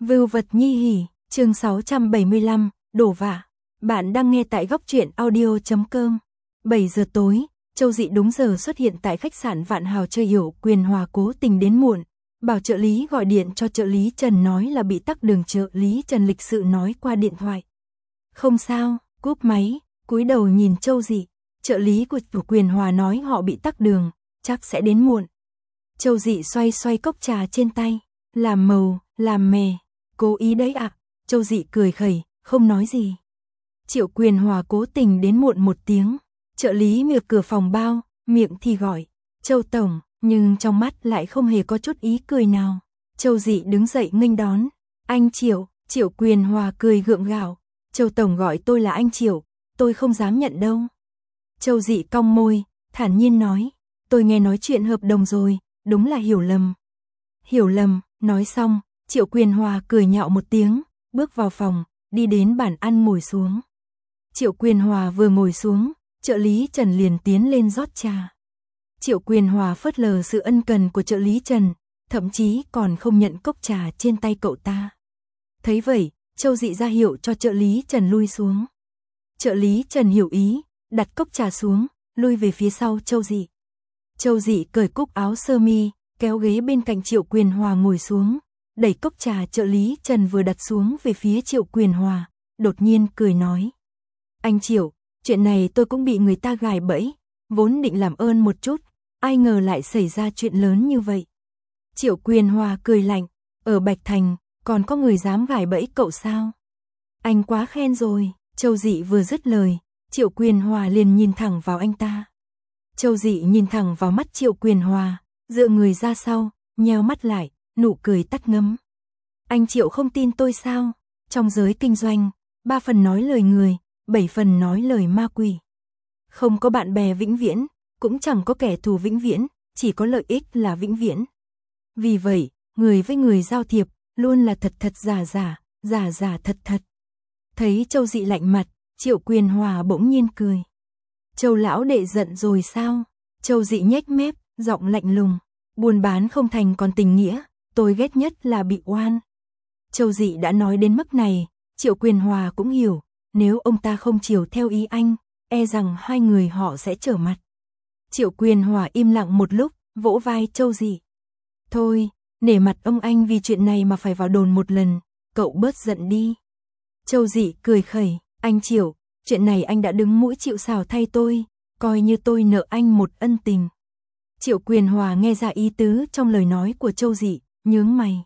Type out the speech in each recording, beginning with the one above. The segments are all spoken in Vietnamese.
Vưu vật nhi hỉ, chương 675, đổ vạ. Bạn đang nghe tại góc truyện audio.com. 7 giờ tối, Châu Dị đúng giờ xuất hiện tại khách sạn Vạn Hào chơi Hiểu Quyền Hòa cố tình đến muộn. Bảo trợ lý gọi điện cho trợ lý Trần nói là bị tắc đường, trợ lý Trần lịch sự nói qua điện thoại. Không sao, cúp máy, cúi đầu nhìn Châu Dị. Trợ lý của chủ Quyền Hòa nói họ bị tắc đường, chắc sẽ đến muộn. Châu Dị xoay xoay cốc trà trên tay, làm màu, làm mè. Cố ý đấy ạ. Châu Dị cười khẩy, không nói gì. Triệu Quyền Hòa cố tình đến muộn 1 tiếng. Trợ lý mở cửa phòng bao, miệng thì gọi Châu tổng, nhưng trong mắt lại không hề có chút ý cười nào. Châu Dị đứng dậy nghênh đón. Anh Triệu. Triệu Quyền Hòa cười gượng gạo. Châu tổng gọi tôi là anh Triệu, tôi không dám nhận đâu. Châu Dị cong môi, thản nhiên nói, tôi nghe nói chuyện hợp đồng rồi, đúng là hiểu lầm. Hiểu lầm. Nói xong, Triệu Quyền Hòa cười nhạo một tiếng, bước vào phòng, đi đến bàn ăn ngồi xuống. Triệu Quyền Hòa vừa ngồi xuống, trợ lý Trần liền tiến lên rót trà. Triệu Quyền Hòa phớt lờ sự ân cần của trợ lý Trần, thậm chí còn không nhận cốc trà trên tay cậu ta. Thấy vậy, Châu Dị ra hiệu cho trợ lý Trần lui xuống. Trợ lý Trần hiểu ý, đặt cốc trà xuống, lui về phía sau Châu Dị. Châu Dị cởi cúc áo sơ mi, kéo ghế bên cạnh Triệu Quyền Hòa ngồi xuống, đẩy cốc trà trợ lý Trần vừa đặt xuống về phía Triệu Quyền Hòa, đột nhiên cười nói. Anh Triệu, chuyện này tôi cũng bị người ta gài bẫy, vốn định làm ơn một chút, ai ngờ lại xảy ra chuyện lớn như vậy. Triệu Quyền Hòa cười lạnh, ở Bạch Thành, còn có người dám gài bẫy cậu sao? Anh quá khen rồi. Châu Dị vừa dứt lời, Triệu Quyền Hòa liền nhìn thẳng vào anh ta. Châu Dị nhìn thẳng vào mắt Triệu Quyền Hòa, dựa người ra sau, nheo mắt lại, nụ cười tắt ngấm. Anh Triệu không tin tôi sao? Trong giới kinh doanh, 3 phần nói lời người, 7 phần nói lời ma quỷ. Không có bạn bè vĩnh viễn, cũng chẳng có kẻ thù vĩnh viễn, chỉ có lợi ích là vĩnh viễn. Vì vậy, người với người giao thiệp, luôn là thật thật giả giả, giả giả thật thật. Thấy Châu Dị lạnh mặt, Triệu Quyền Hòa bỗng nhiên cười. Châu lão đệ giận rồi sao? Châu Dị nhếch mép, giọng lạnh lùng. Buôn bán không thành còn tình nghĩa, tôi ghét nhất là bị oan. Châu Dị đã nói đến mức này, Triệu Quyền Hòa cũng hiểu, nếu ông ta không chiều theo ý anh, e rằng hai người họ sẽ trở mặt. Triệu Quyền Hòa im lặng một lúc, vỗ vai Châu Dị. Thôi, nể mặt ông anh vì chuyện này mà phải vào đồn một lần, cậu bớt giận đi. Châu Dị cười khẩy, anh Triệu, chuyện này anh đã đứng mũi chịu sào thay tôi, coi như tôi nợ anh một ân tình. Triệu Quyền Hòa nghe ra ý tứ trong lời nói của Châu Dị, nhướng mày.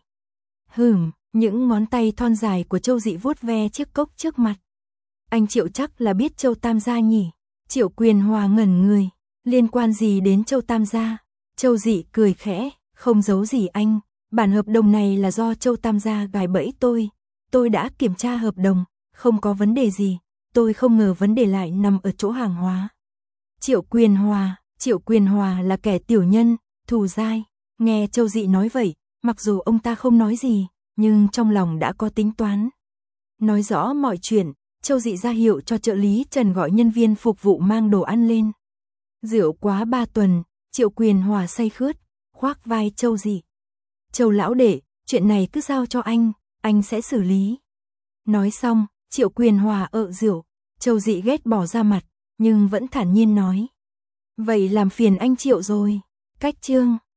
Những ngón tay thon dài của Châu Dị vuốt ve chiếc cốc trước mặt. Anh Triệu chắc là biết Châu Tam gia nhỉ? Triệu Quyền Hòa ngẩn người, liên quan gì đến Châu Tam gia? Châu Dị cười khẽ, không giấu gì anh, bản hợp đồng này là do Châu Tam gia gài bẫy tôi đã kiểm tra hợp đồng, không có vấn đề gì, tôi không ngờ vấn đề lại nằm ở chỗ hàng hóa. Triệu Quyền Hòa là kẻ tiểu nhân, thù dai. Nghe Châu Dị nói vậy, mặc dù ông ta không nói gì, nhưng trong lòng đã có tính toán. Nói rõ mọi chuyện, Châu Dị ra hiệu cho trợ lý Trần gọi nhân viên phục vụ mang đồ ăn lên. Rượu quá 3 tuần, Triệu Quyền Hòa say khướt, khoác vai Châu Dị. Châu lão đệ, chuyện này cứ giao cho anh sẽ xử lý. Nói xong, Triệu Quyền Hòa rượu, Châu Dị ghét bỏ ra mặt, nhưng vẫn thản nhiên nói. Vậy làm phiền anh Triệu rồi. Cách chương